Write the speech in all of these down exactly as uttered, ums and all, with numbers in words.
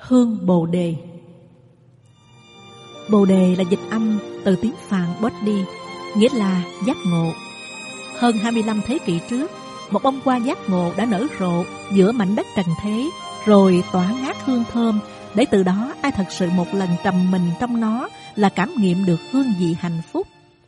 Hương Bồ Đề. Bồ Đề là dịch âm từ tiếng Phạn Bodhi, nghĩa là giác ngộ. Hơn hai mươi lăm thế kỷ trước, một bông hoa giác ngộ đã nở rộ giữa mảnh đất trần thế, rồi tỏa ngát hương thơm, để từ đó ai thật sự một lần trầm mình trong nó là cảm nghiệm được hương vị hạnh phúc.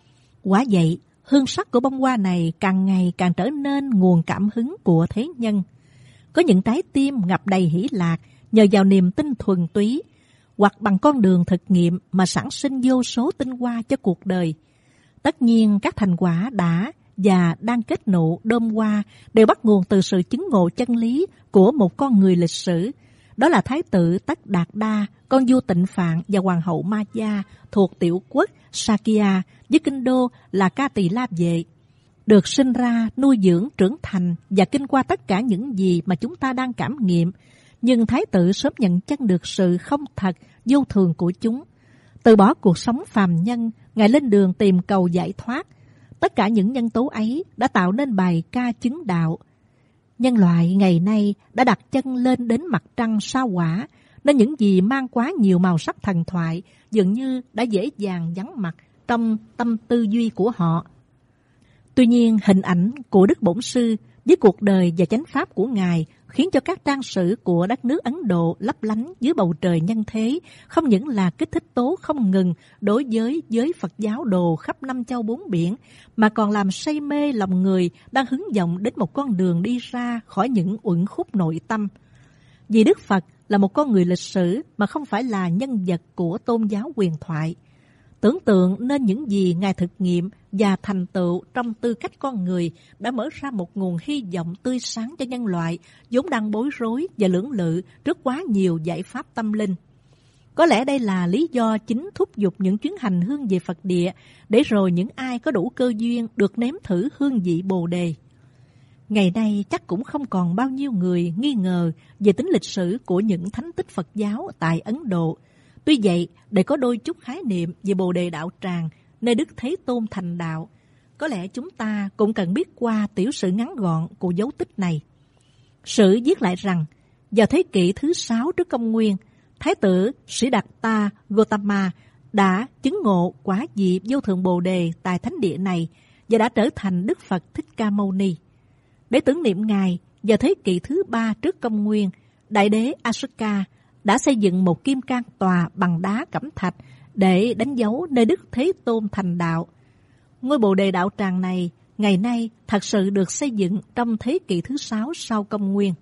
Quả vậy, hương sắc của bông hoa này càng ngày càng trở nên nguồn cảm hứng của thế nhân. Có những trái tim ngập đầy hỷ lạc nhờ vào niềm tin thuần túy, hoặc bằng con đường thực nghiệm mà sản sinh vô số tinh hoa cho cuộc đời. Tất nhiên các thành quả đã và đang kết nụ đơm hoa đều bắt nguồn từ sự chứng ngộ chân lý của một con người lịch sử. Đó là Thái tử Tất Đạt Đa, con vua Tịnh Phạn và hoàng hậu Maya thuộc tiểu quốc Sakya với kinh đô là Ca Tỳ La Vệ. Được sinh ra, nuôi dưỡng, trưởng thành và kinh qua tất cả những gì mà chúng ta đang cảm nghiệm. Nhưng Thái tử sớm nhận chân được sự không thật, vô thường của chúng. Từ bỏ cuộc sống phàm nhân, Ngài lên đường tìm cầu giải thoát. Tất cả những nhân tố ấy đã tạo nên bài ca chứng đạo. Nhân loại ngày nay đã đặt chân lên đến mặt trăng sao Hỏa, nên những gì mang quá nhiều màu sắc thần thoại dường như đã dễ dàng vắng mặt trong tâm tư duy của họ. Tuy nhiên, hình ảnh của Đức Bổn Sư với cuộc đời và chánh pháp của Ngài khiến cho các trang sử của đất nước Ấn Độ lấp lánh dưới bầu trời nhân thế, không những là kích thích tố không ngừng đối với giới Phật giáo đồ khắp năm châu bốn biển, mà còn làm say mê lòng người đang hướng vọng đến một con đường đi ra khỏi những uẩn khúc nội tâm. Vì Đức Phật là một con người lịch sử mà không phải là nhân vật của tôn giáo huyền thoại. Tưởng tượng nên những gì Ngài thực nghiệm và thành tựu trong tư cách con người đã mở ra một nguồn hy vọng tươi sáng cho nhân loại vốn đang bối rối và lưỡng lự trước quá nhiều giải pháp tâm linh. Có lẽ đây là lý do chính thúc giục những chuyến hành hương về Phật địa, để rồi những ai có đủ cơ duyên được nếm thử hương vị Bồ Đề. Ngày nay chắc cũng không còn bao nhiêu người nghi ngờ về tính lịch sử của những thánh tích Phật giáo tại Ấn Độ. Tuy vậy, để có đôi chút khái niệm về Bồ Đề Đạo Tràng, nơi Đức Thế Tôn thành đạo, có lẽ chúng ta cũng cần biết qua tiểu sử ngắn gọn của dấu tích này. Sử viết lại rằng, vào thế kỷ thứ sáu trước công nguyên, Thái tử Siddhartha Gautama đã chứng ngộ quả vị vô thượng Bồ Đề tại thánh địa này và đã trở thành Đức Phật Thích Ca Mâu Ni. Để tưởng niệm Ngài, vào thế kỷ thứ ba trước công nguyên, Đại đế Asoka đã xây dựng một kim cang tòa bằng đá cẩm thạch để đánh dấu nơi Đức Thế Tôn thành đạo. Ngôi Bồ Đề Đạo Tràng này ngày nay thật sự được xây dựng trong thế kỷ thứ sáu sau công nguyên.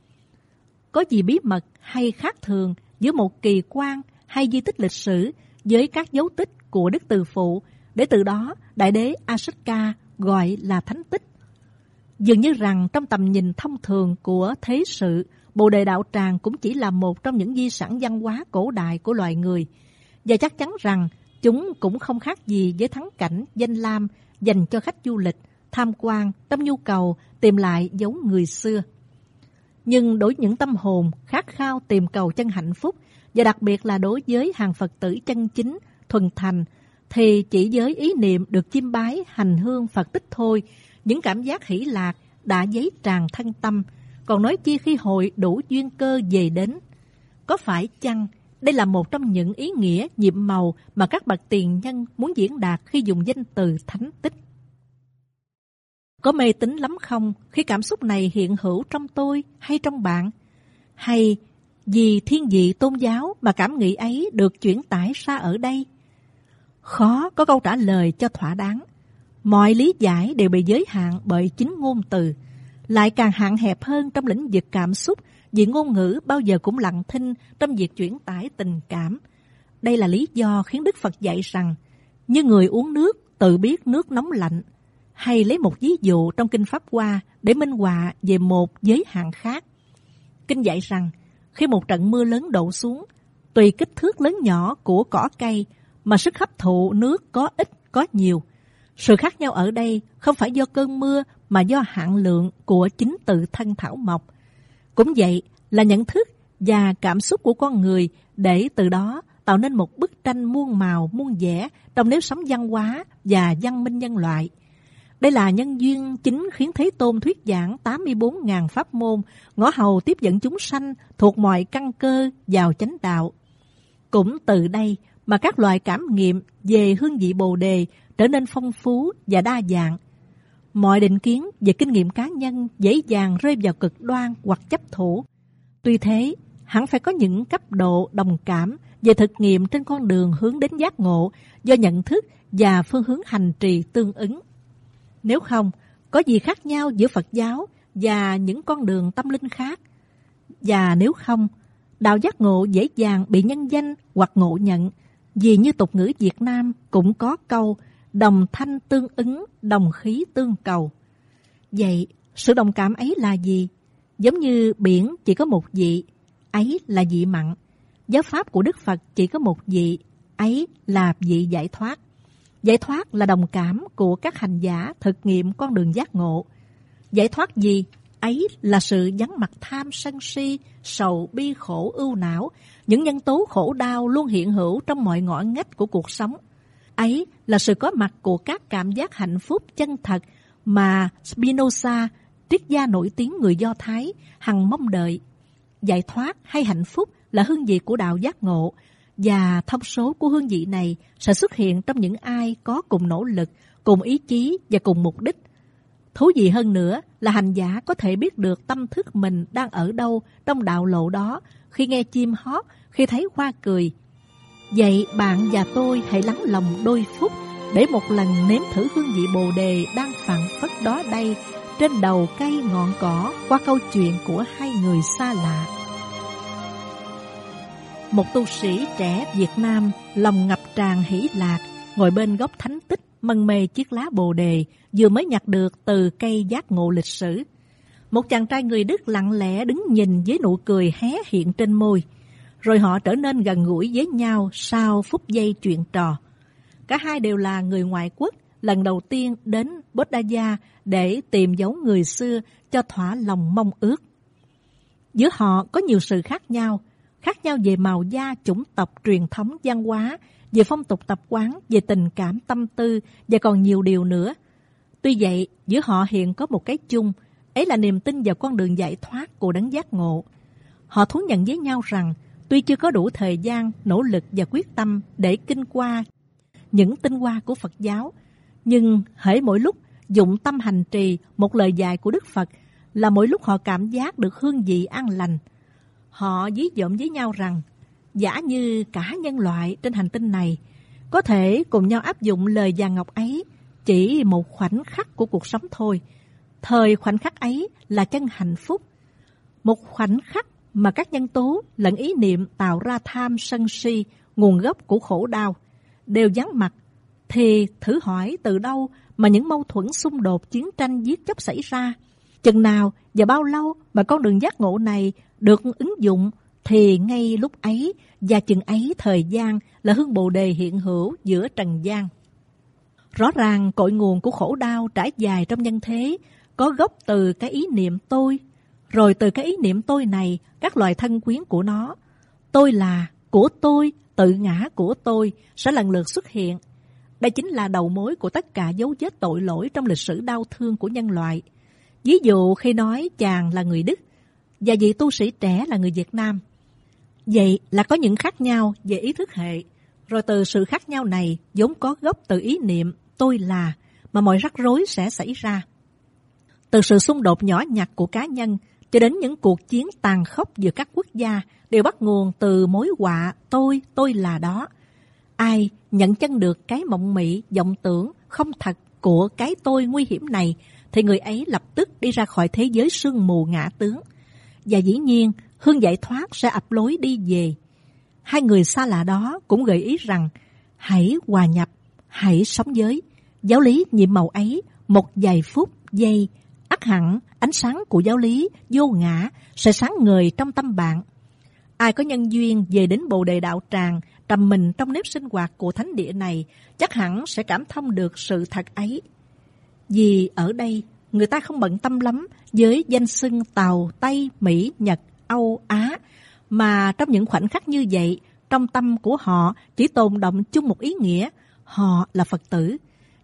Có gì bí mật hay khác thường giữa một kỳ quan hay di tích lịch sử với các dấu tích của Đức Từ Phụ, để từ đó Đại đế Asoka gọi là thánh tích? Dường như rằng trong tầm nhìn thông thường của thế sự, Bồ Đề Đạo Tràng cũng chỉ là một trong những di sản văn hóa cổ đại của loài người, và chắc chắn rằng chúng cũng không khác gì với thắng cảnh danh lam dành cho khách du lịch tham quan trong nhu cầu tìm lại dấu người xưa. Nhưng đối với những tâm hồn khát khao tìm cầu chân hạnh phúc, và đặc biệt là đối với hàng Phật tử chân chính, thuần thành, thì chỉ với ý niệm được chiêm bái hành hương Phật tích thôi, những cảm giác hỷ lạc đã dấy tràn thân tâm, còn nói chi khi hội đủ duyên cơ về đến. Có phải chăng đây là một trong những ý nghĩa nhiệm màu mà các bậc tiền nhân muốn diễn đạt khi dùng danh từ thánh tích? Có mê tín lắm không khi cảm xúc này hiện hữu trong tôi hay trong bạn? Hay vì thiên vị tôn giáo mà cảm nghĩ ấy được chuyển tải ra ở đây? Khó có câu trả lời cho thỏa đáng. Mọi lý giải đều bị giới hạn bởi chính ngôn từ, lại càng hạn hẹp hơn trong lĩnh vực cảm xúc, vì ngôn ngữ bao giờ cũng lặng thinh trong việc chuyển tải tình cảm. Đây là lý do khiến Đức Phật dạy rằng, như người uống nước tự biết nước nóng lạnh, hay lấy một ví dụ trong Kinh Pháp Hoa để minh họa về một giới hạn khác. Kinh dạy rằng, khi một trận mưa lớn đổ xuống, tùy kích thước lớn nhỏ của cỏ cây mà sức hấp thụ nước có ít có nhiều. Sự khác nhau ở đây không phải do cơn mưa mà do hạn lượng của chính tự thân thảo mộc. Cũng vậy là nhận thức và cảm xúc của con người, để từ đó tạo nên một bức tranh muôn màu muôn vẻ trong nếp sống văn hóa và văn minh nhân loại. Đây là nhân duyên chính khiến Thế Tôn thuyết giảng tám mươi bốn nghìn pháp môn, ngõ hầu tiếp dẫn chúng sanh thuộc mọi căn cơ vào chánh đạo. Cũng từ đây mà các loại cảm nghiệm về hương vị Bồ Đề trở nên phong phú và đa dạng. Mọi định kiến về kinh nghiệm cá nhân dễ dàng rơi vào cực đoan hoặc chấp thủ. Tuy thế, hẳn phải có những cấp độ đồng cảm về thực nghiệm trên con đường hướng đến giác ngộ do nhận thức và phương hướng hành trì tương ứng. Nếu không, có gì khác nhau giữa Phật giáo và những con đường tâm linh khác? Và nếu không, đạo giác ngộ dễ dàng bị nhân danh hoặc ngộ nhận, vì như tục ngữ Việt Nam cũng có câu đồng thanh tương ứng, đồng khí tương cầu. Vậy, sự đồng cảm ấy là gì? Giống như biển chỉ có một vị, ấy là vị mặn. Giáo pháp của Đức Phật chỉ có một vị, ấy là vị giải thoát. Giải thoát là đồng cảm của các hành giả thực nghiệm con đường giác ngộ. Giải thoát gì? Ấy là sự vắng mặt tham sân si, sầu bi khổ ưu não, những nhân tố khổ đau luôn hiện hữu trong mọi ngõ ngách của cuộc sống. Ấy là sự có mặt của các cảm giác hạnh phúc chân thật mà Spinoza, triết gia nổi tiếng người Do Thái, hằng mong đợi. Giải thoát hay hạnh phúc là hương vị của đạo giác ngộ, và thông số của hương vị này sẽ xuất hiện trong những ai có cùng nỗ lực, cùng ý chí và cùng mục đích. Thú vị hơn nữa là hành giả có thể biết được tâm thức mình đang ở đâu trong đạo lộ đó, khi nghe chim hót, khi thấy hoa cười. Vậy bạn và tôi hãy lắng lòng đôi phút để một lần nếm thử hương vị Bồ Đề đang phảng phất đó đây, trên đầu cây ngọn cỏ, qua câu chuyện của hai người xa lạ. Một tu sĩ trẻ Việt Nam lòng ngập tràn hỷ lạc, ngồi bên gốc thánh tích mân mê chiếc lá Bồ Đề vừa mới nhặt được từ cây giác ngộ lịch sử. Một chàng trai người Đức lặng lẽ đứng nhìn với nụ cười hé hiện trên môi. Rồi họ trở nên gần gũi với nhau sau phút giây chuyện trò. Cả hai đều là người ngoại quốc, lần đầu tiên đến Bodh-gaya để tìm dấu người xưa cho thỏa lòng mong ước. Giữa họ có nhiều sự khác nhau, khác nhau về màu da, chủng tộc, truyền thống, văn hóa, về phong tục tập quán, về tình cảm, tâm tư và còn nhiều điều nữa. Tuy vậy, giữa họ hiện có một cái chung, ấy là niềm tin vào con đường giải thoát của đấng giác ngộ. Họ thú nhận với nhau rằng, tuy chưa có đủ thời gian, nỗ lực và quyết tâm để kinh qua những tinh hoa của Phật giáo, nhưng hễ mỗi lúc dụng tâm hành trì một lời dạy của Đức Phật là mỗi lúc họ cảm giác được hương vị an lành. Họ ví dụm với nhau rằng, giả như cả nhân loại trên hành tinh này có thể cùng nhau áp dụng lời vàng ngọc ấy chỉ một khoảnh khắc của cuộc sống thôi, thời khoảnh khắc ấy là chân hạnh phúc. Một khoảnh khắc mà các nhân tố lẫn ý niệm tạo ra tham sân si, nguồn gốc của khổ đau, đều vắng mặt, thì thử hỏi từ đâu mà những mâu thuẫn xung đột, chiến tranh, giết chóc xảy ra? Chừng nào và bao lâu mà con đường giác ngộ này được ứng dụng, thì ngay lúc ấy và chừng ấy thời gian là hương Bồ Đề hiện hữu giữa trần gian. Rõ ràng cội nguồn của khổ đau trải dài trong nhân thế có gốc từ cái ý niệm tôi, rồi từ cái ý niệm tôi này các loại thân quyến của nó, tôi là, của tôi, tự ngã của tôi sẽ lần lượt xuất hiện. Đây chính là đầu mối của tất cả dấu vết tội lỗi trong lịch sử đau thương của nhân loại. Ví dụ khi nói chàng là người Đức và vị tu sĩ trẻ là người Việt Nam. Vậy là có những khác nhau về ý thức hệ, rồi từ sự khác nhau này vốn có gốc từ ý niệm tôi là mà mọi rắc rối sẽ xảy ra. Từ sự xung đột nhỏ nhặt của cá nhân cho đến những cuộc chiến tàn khốc giữa các quốc gia đều bắt nguồn từ mối họa tôi, tôi là đó. Ai nhận chân được cái mộng mị, vọng tưởng không thật của cái tôi nguy hiểm này thì người ấy lập tức đi ra khỏi thế giới sương mù ngã tướng. Và dĩ nhiên, hương giải thoát sẽ ập lối đi về. Hai người xa lạ đó cũng gợi ý rằng hãy hòa nhập, hãy sống với. Giáo lý nhiệm màu ấy một vài phút, giây, ắt hẳn ánh sáng của giáo lý vô ngã sẽ sáng ngời trong tâm bạn. Ai có nhân duyên về đến Bồ Đề đạo tràng, trầm mình trong nếp sinh hoạt của thánh địa này, chắc hẳn sẽ cảm thông được sự thật ấy. Vì ở đây, người ta không bận tâm lắm với danh xưng Tàu, Tây, Mỹ, Nhật, Âu, Á, mà trong những khoảnh khắc như vậy, trong tâm của họ chỉ tồn động chung một ý nghĩa, họ là Phật tử.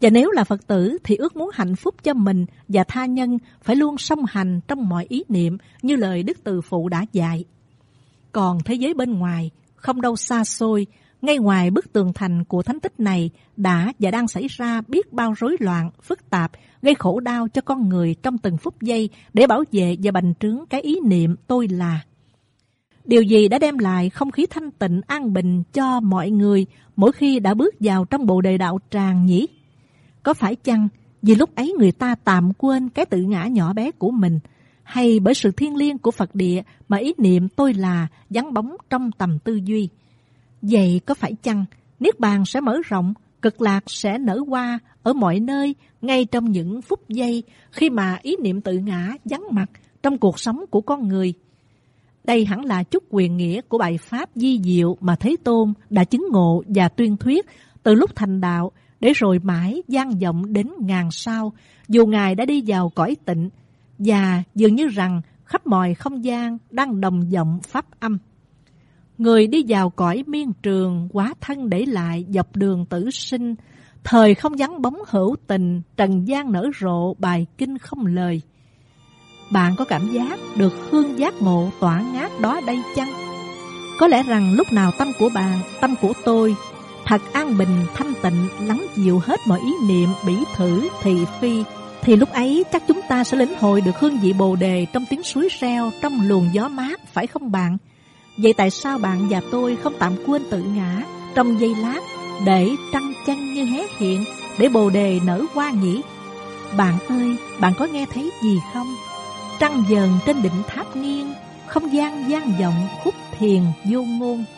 Và nếu là Phật tử thì ước muốn hạnh phúc cho mình và tha nhân phải luôn song hành trong mọi ý niệm như lời Đức Từ Phụ đã dạy. Còn thế giới bên ngoài, không đâu xa xôi, ngay ngoài bức tường thành của thánh tích này đã và đang xảy ra biết bao rối loạn, phức tạp, gây khổ đau cho con người trong từng phút giây để bảo vệ và bành trướng cái ý niệm tôi là. Điều gì đã đem lại không khí thanh tịnh an bình cho mọi người mỗi khi đã bước vào trong Bồ Đề Đạo Tràng nhỉ? Có phải chăng vì lúc ấy người ta tạm quên cái tự ngã nhỏ bé của mình, hay bởi sự thiêng liêng của Phật địa mà ý niệm tôi là vắng bóng trong tầm tư duy? Vậy có phải chăng Niết Bàn sẽ mở rộng, cực lạc sẽ nở hoa ở mọi nơi ngay trong những phút giây khi mà ý niệm tự ngã vắng mặt trong cuộc sống của con người? Đây hẳn là chút quyền nghĩa của bài pháp di diệu mà Thế Tôn đã chứng ngộ và tuyên thuyết từ lúc thành đạo, để rồi mãi vang vọng đến ngàn sao, dù Ngài đã đi vào cõi tịnh, và dường như rằng khắp mọi không gian đang đồng vọng pháp âm. Người đi vào cõi miên trường, hóa thân để lại dọc đường tử sinh, thời không vắng bóng hữu tình, trần gian nở rộ bài kinh không lời. Bạn có cảm giác được hương giác ngộ tỏa ngát đó đây chăng? Có lẽ rằng lúc nào tâm của bạn, tâm của tôi thật an bình, thanh tịnh, lắng dịu hết mọi ý niệm bỉ thử, thị phi, thì lúc ấy chắc chúng ta sẽ lĩnh hội được hương vị Bồ Đề trong tiếng suối reo, trong luồng gió mát, phải không bạn? Vậy tại sao bạn và tôi không tạm quên tự ngã trong giây lát để trăng chân như hé hiện, để Bồ Đề nở hoa nhỉ? Bạn ơi, bạn có nghe thấy gì không? Trăng dần trên đỉnh tháp nghiêng, không gian vang vọng khúc thiền vô ngôn.